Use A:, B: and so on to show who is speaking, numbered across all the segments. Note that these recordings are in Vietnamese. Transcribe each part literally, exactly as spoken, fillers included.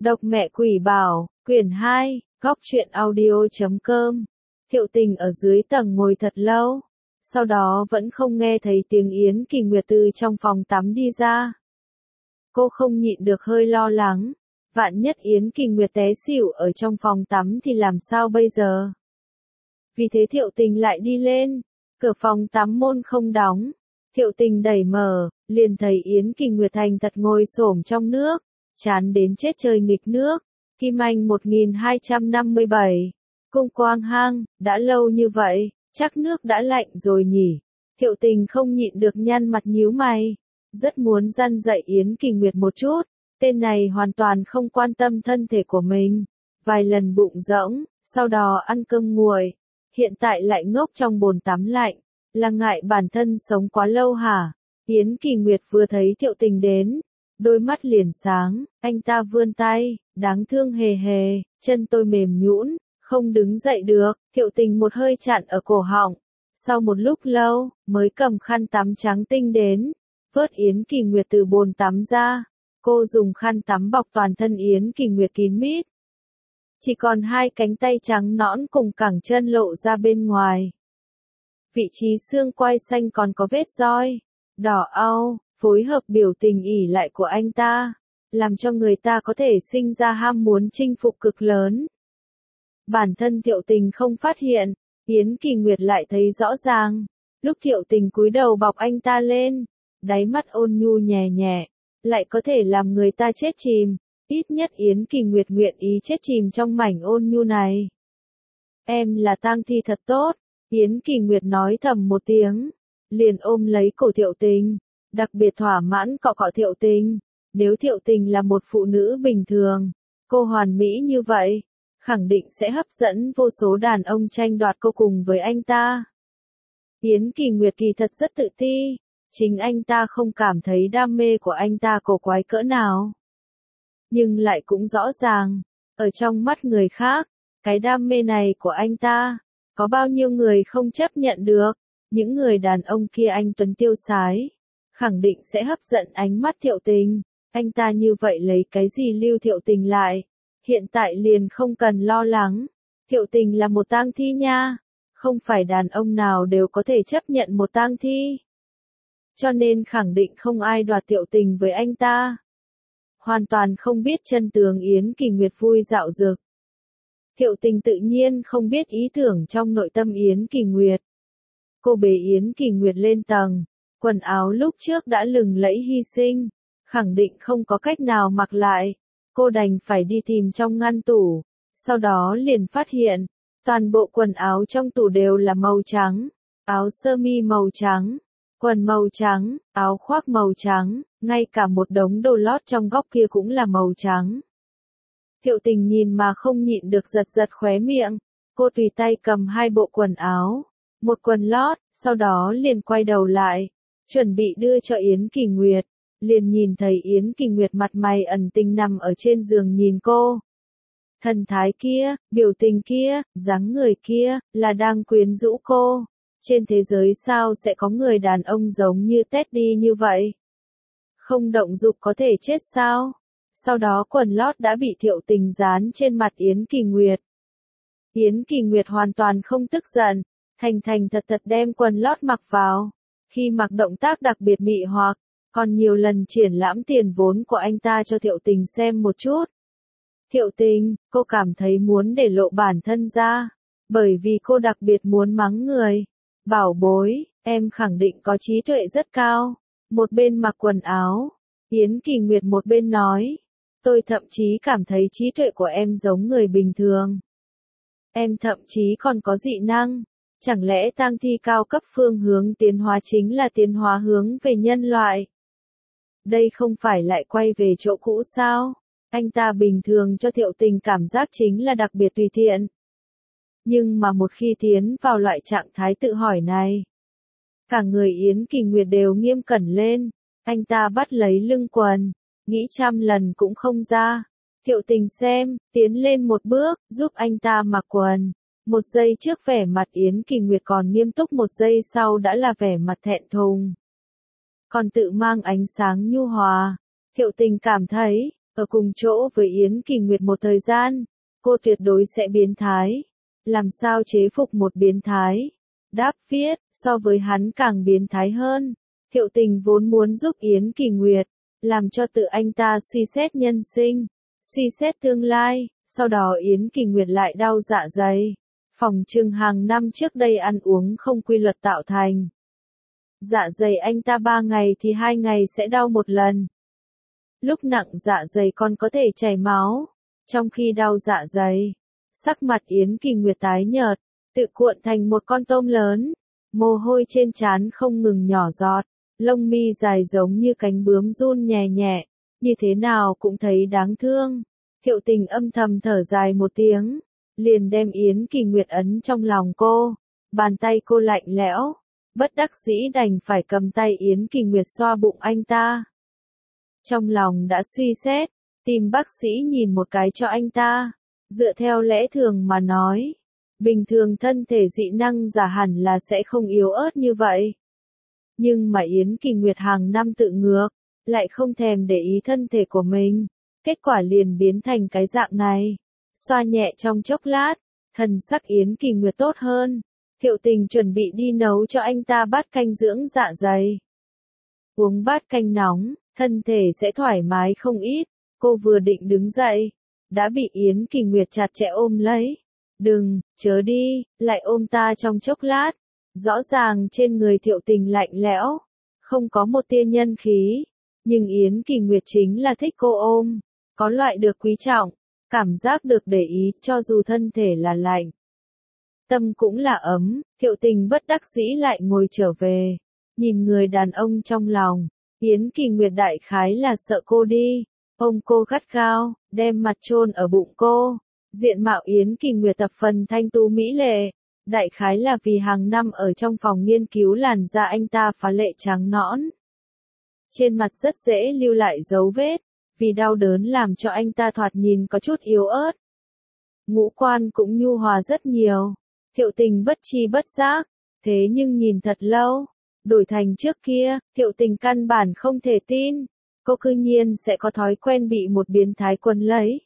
A: Độc mẹ quỷ bảo, quyển hai, góc truyện audio chấm com. Thiệu Tình ở dưới tầng ngồi thật lâu, sau đó vẫn không nghe thấy tiếng Yến Kỳ Nguyệt từ trong phòng tắm đi ra. Cô không nhịn được hơi lo lắng, vạn nhất Yến Kỳ Nguyệt té xỉu ở trong phòng tắm thì làm sao bây giờ? Vì thế Thiệu Tình lại đi lên, cửa phòng tắm môn không đóng. Thiệu Tình đẩy mở, liền thấy Yến Kỳ Nguyệt thành thật ngồi xổm trong nước, chán đến chết trời nghịch nước. Kim Anh một nghìn hai trăm năm mươi bảy. Cung Quang Hang, đã lâu như vậy, chắc nước đã lạnh rồi nhỉ. Thiệu Tình không nhịn được nhăn mặt nhíu mày, rất muốn răn dạy Yến Kỳ Nguyệt một chút, tên này hoàn toàn không quan tâm thân thể của mình. Vài lần bụng rỗng, sau đó ăn cơm nguội, hiện tại lại ngốc trong bồn tắm lạnh, là ngại bản thân sống quá lâu hả? Yến Kỳ Nguyệt vừa thấy Thiệu Tình đến, đôi mắt liền sáng, anh ta vươn tay, đáng thương hề hề, chân tôi mềm nhũn, không đứng dậy được. Thiệu Tình một hơi chặn ở cổ họng, sau một lúc lâu, mới cầm khăn tắm trắng tinh đến, vớt Yến Kỳ Nguyệt từ bồn tắm ra. Cô dùng khăn tắm bọc toàn thân Yến Kỳ Nguyệt kín mít, chỉ còn hai cánh tay trắng nõn cùng cẳng chân lộ ra bên ngoài. Vị trí xương quai xanh còn có vết roi, đỏ au, phối hợp biểu tình ỉ lại của anh ta, làm cho người ta có thể sinh ra ham muốn chinh phục cực lớn. Bản thân Thiệu Tình không phát hiện, Yến Kỳ Nguyệt lại thấy rõ ràng. Lúc Thiệu Tình cúi đầu bọc anh ta lên, đáy mắt ôn nhu nhẹ nhẹ, lại có thể làm người ta chết chìm. Ít nhất Yến Kỳ Nguyệt nguyện ý chết chìm trong mảnh ôn nhu này. Em là tang thi thật tốt, Yến Kỳ Nguyệt nói thầm một tiếng, liền ôm lấy cổ Thiệu Tình, đặc biệt thỏa mãn cọ cọ Thiệu Tình. Nếu Thiệu Tình là một phụ nữ bình thường, cô hoàn mỹ như vậy, khẳng định sẽ hấp dẫn vô số đàn ông tranh đoạt cô cùng với anh ta. Yến Kỳ Nguyệt kỳ thật rất tự ti, chính anh ta không cảm thấy đam mê của anh ta cổ quái cỡ nào. Nhưng lại cũng rõ ràng, ở trong mắt người khác, cái đam mê này của anh ta, có bao nhiêu người không chấp nhận được. Những người đàn ông kia anh tuấn tiêu sái, khẳng định sẽ hấp dẫn ánh mắt Thiệu Tình. Anh ta như vậy lấy cái gì lưu Thiệu Tình lại? Hiện tại liền không cần lo lắng. Thiệu Tình là một tang thi nha. Không phải đàn ông nào đều có thể chấp nhận một tang thi. Cho nên khẳng định không ai đoạt Thiệu Tình với anh ta. Hoàn toàn không biết chân tướng Yến Kỳ Nguyệt vui dạo dực. Thiệu Tình tự nhiên không biết ý tưởng trong nội tâm Yến Kỳ Nguyệt. Cô bế Yến Kỳ Nguyệt lên tầng, quần áo lúc trước đã lừng lẫy hy sinh, khẳng định không có cách nào mặc lại. Cô đành phải đi tìm trong ngăn tủ, sau đó liền phát hiện, toàn bộ quần áo trong tủ đều là màu trắng, áo sơ mi màu trắng, quần màu trắng, áo khoác màu trắng, ngay cả một đống đồ lót trong góc kia cũng là màu trắng. Thiệu Tình nhìn mà không nhịn được giật giật khóe miệng, cô tùy tay cầm hai bộ quần áo, một quần lót, sau đó liền quay đầu lại, chuẩn bị đưa cho Yến Kỳ Nguyệt, liền nhìn thấy Yến Kỳ Nguyệt mặt mày ẩn tình nằm ở trên giường nhìn cô. Thần thái kia, biểu tình kia, dáng người kia, là đang quyến rũ cô. Trên thế giới sao sẽ có người đàn ông giống như Teddy như vậy? Không động dục có thể chết sao? Sau đó quần lót đã bị Thiệu Tình dán trên mặt Yến Kỳ Nguyệt. Yến Kỳ Nguyệt hoàn toàn không tức giận, thành thành thật thật đem quần lót mặc vào. Khi mặc động tác đặc biệt mị hoặc, còn nhiều lần triển lãm tiền vốn của anh ta cho Thiệu Tình xem một chút. Thiệu Tình, cô cảm thấy muốn để lộ bản thân ra, bởi vì cô đặc biệt muốn mắng người. Bảo bối, em khẳng định có trí tuệ rất cao. Một bên mặc quần áo, Yến Kỳ Nguyệt một bên nói, tôi thậm chí cảm thấy trí tuệ của em giống người bình thường. Em thậm chí còn có dị năng. Chẳng lẽ tang thi cao cấp phương hướng tiến hóa chính là tiến hóa hướng về nhân loại? Đây không phải lại quay về chỗ cũ sao? Anh ta bình thường cho Thiệu Tình cảm giác chính là đặc biệt tùy tiện. Nhưng mà một khi tiến vào loại trạng thái tự hỏi này, cả người Yến Kỳ Nguyệt đều nghiêm cẩn lên. Anh ta bắt lấy lưng quần, nghĩ trăm lần cũng không ra. Thiệu Tình xem, tiến lên một bước, giúp anh ta mặc quần. Một giây trước vẻ mặt Yến Kỳ Nguyệt còn nghiêm túc, một giây sau đã là vẻ mặt thẹn thùng. Còn tự mang ánh sáng nhu hòa. Thiệu Tình cảm thấy, ở cùng chỗ với Yến Kỳ Nguyệt một thời gian, cô tuyệt đối sẽ biến thái. Làm sao chế phục một biến thái? Đáp viết, so với hắn càng biến thái hơn. Thiệu Tình vốn muốn giúp Yến Kỳ Nguyệt, làm cho tự anh ta suy xét nhân sinh, suy xét tương lai, sau đó Yến Kỳ Nguyệt lại đau dạ dày. Phòng trừng hàng năm trước đây ăn uống không quy luật tạo thành. Dạ dày anh ta ba ngày thì hai ngày sẽ đau một lần. Lúc nặng dạ dày còn có thể chảy máu, trong khi đau dạ dày, sắc mặt Yến Kỳ Nguyệt tái nhợt, tự cuộn thành một con tôm lớn, mồ hôi trên trán không ngừng nhỏ giọt, lông mi dài giống như cánh bướm run nhẹ nhẹ, như thế nào cũng thấy đáng thương. Thiệu Tình âm thầm thở dài một tiếng, liền đem Yến Kỳ Nguyệt ấn trong lòng cô, bàn tay cô lạnh lẽo, bất đắc dĩ đành phải cầm tay Yến Kỳ Nguyệt xoa bụng anh ta. Trong lòng đã suy xét, tìm bác sĩ nhìn một cái cho anh ta, dựa theo lẽ thường mà nói, bình thường thân thể dị năng giả hẳn là sẽ không yếu ớt như vậy. Nhưng mà Yến Kỳ Nguyệt hàng năm tự ngược, lại không thèm để ý thân thể của mình, kết quả liền biến thành cái dạng này. Xoa nhẹ trong chốc lát, thần sắc Yến Kỳ Nguyệt tốt hơn. Thiệu Tình chuẩn bị đi nấu cho anh ta bát canh dưỡng dạ dày. Uống bát canh nóng, thân thể sẽ thoải mái không ít. Cô vừa định đứng dậy, đã bị Yến Kỳ Nguyệt chặt chẽ ôm lấy. Đừng, chớ đi, lại ôm ta trong chốc lát. Rõ ràng trên người Thiệu Tình lạnh lẽo, không có một tia nhân khí. Nhưng Yến Kỳ Nguyệt chính là thích cô ôm, có loại được quý trọng, cảm giác được để ý cho dù thân thể là lạnh. Tâm cũng là ấm, Thiệu Tình bất đắc dĩ lại ngồi trở về, nhìn người đàn ông trong lòng, Yến Kỳ Nguyệt đại khái là sợ cô đi, ôm cô gắt gao, đem mặt chôn ở bụng cô. Diện mạo Yến Kỳ Nguyệt tập phần thanh tú mỹ lệ, đại khái là vì hàng năm ở trong phòng nghiên cứu làn da anh ta phá lệ trắng nõn. Trên mặt rất dễ lưu lại dấu vết, vì đau đớn làm cho anh ta thoạt nhìn có chút yếu ớt. Ngũ quan cũng nhu hòa rất nhiều. Thiệu Tình bất tri bất giác, thế nhưng nhìn thật lâu, đổi thành trước kia, Thiệu Tình căn bản không thể tin, cô cư nhiên sẽ có thói quen bị một biến thái quấn lấy.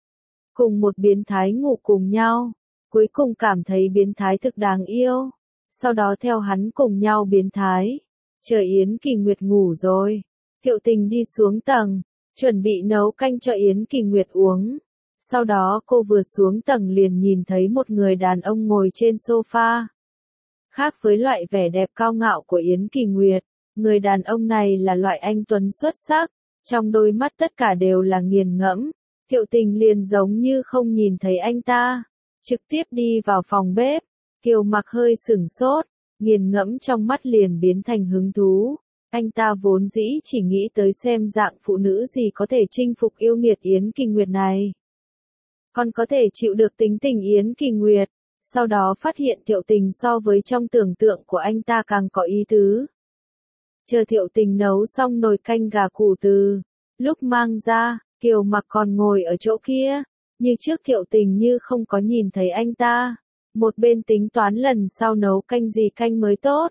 A: Cùng một biến thái ngủ cùng nhau, cuối cùng cảm thấy biến thái thực đáng yêu, sau đó theo hắn cùng nhau biến thái. Chờ Yến Kỳ Nguyệt ngủ rồi, Thiệu Tình đi xuống tầng, chuẩn bị nấu canh cho Yến Kỳ Nguyệt uống. Sau đó cô vừa xuống tầng liền nhìn thấy một người đàn ông ngồi trên sofa. Khác với loại vẻ đẹp cao ngạo của Yến Kỳ Nguyệt, người đàn ông này là loại anh tuấn xuất sắc, trong đôi mắt tất cả đều là nghiền ngẫm. Thiệu Tình liền giống như không nhìn thấy anh ta, trực tiếp đi vào phòng bếp. Kiều Mặc hơi sửng sốt, nghiền ngẫm trong mắt liền biến thành hứng thú. Anh ta vốn dĩ chỉ nghĩ tới xem dạng phụ nữ gì có thể chinh phục yêu nghiệt Yến Kỳ Nguyệt này. Còn có thể chịu được tính tình Yến Kỳ Nguyệt, sau đó phát hiện Thiệu Tình so với trong tưởng tượng của anh ta càng có ý tứ. Chờ Thiệu Tình nấu xong nồi canh gà củ từ, lúc mang ra, Kiều Mặc còn ngồi ở chỗ kia, như trước Thiệu Tình như không có nhìn thấy anh ta. Một bên tính toán lần sau nấu canh gì canh mới tốt.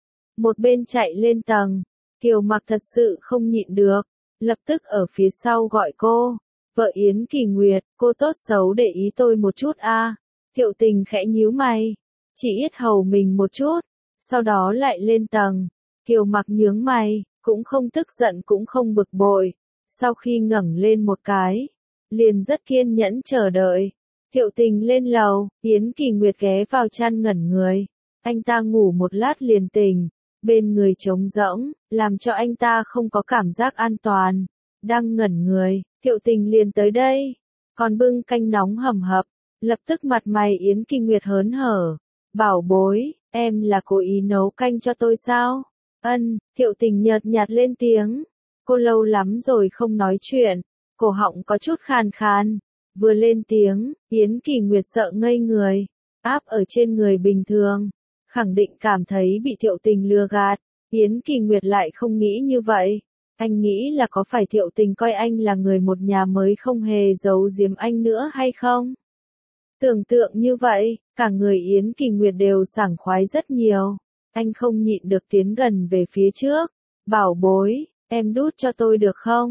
A: Một bên chạy lên tầng, Kiều Mặc thật sự không nhịn được, lập tức ở phía sau gọi cô. Vợ Yến Kỳ Nguyệt, cô tốt xấu để ý tôi một chút a. À. Thiệu Tình khẽ nhíu mày, chỉ yết hầu mình một chút, sau đó lại lên tầng. Kiều Mặc nhướng mày, cũng không tức giận cũng không bực bội. Sau khi ngẩng lên một cái, liền rất kiên nhẫn chờ đợi. Thiệu Tình lên lầu, Yến Kỳ Nguyệt ghé vào chăn ngẩn người. Anh ta ngủ một lát liền tỉnh, bên người trống rỗng, làm cho anh ta không có cảm giác an toàn. Đang ngẩn người, Thiệu Tình liền tới đây, còn bưng canh nóng hầm hập, lập tức mặt mày Yến Kỳ Nguyệt hớn hở. Bảo bối, em là cố ý nấu canh cho tôi sao? Ân, Thiệu Tình nhợt nhạt lên tiếng. Cô lâu lắm rồi không nói chuyện, cổ họng có chút khàn khàn. Vừa lên tiếng, Yến Kỳ Nguyệt sợ ngây người, áp ở trên người bình thường, khẳng định cảm thấy bị Thiệu Tình lừa gạt. Yến Kỳ Nguyệt lại không nghĩ như vậy. Anh nghĩ là có phải Thiệu Tình coi anh là người một nhà mới không hề giấu giếm anh nữa hay không? Tưởng tượng như vậy, cả người Yến Kỳ Nguyệt đều sảng khoái rất nhiều. Anh không nhịn được tiến gần về phía trước. Bảo bối, em đút cho tôi được không?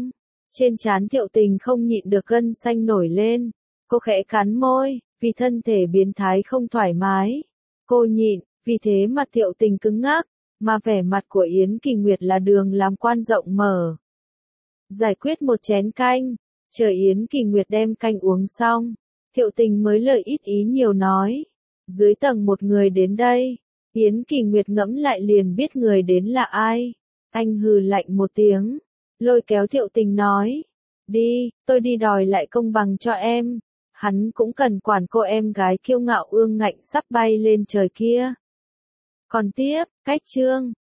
A: Trên trán Thiệu Tình không nhịn được gân xanh nổi lên. Cô khẽ cắn môi, vì thân thể biến thái không thoải mái. Cô nhịn, vì thế mặt Thiệu Tình cứng ngắc, mà vẻ mặt của Yến Kỳ Nguyệt là đường làm quan rộng mở. Giải quyết một chén canh, chờ Yến Kỳ Nguyệt đem canh uống xong, Thiệu Tình mới lời ít ý nhiều nói. Dưới tầng một người đến đây, Yến Kỳ Nguyệt ngẫm lại liền biết người đến là ai. Anh hừ lạnh một tiếng, lôi kéo Thiệu Tình nói. Đi, tôi đi đòi lại công bằng cho em. Hắn cũng cần quản cô em gái kiêu ngạo ương ngạnh sắp bay lên trời kia. Còn tiếp, cách chương.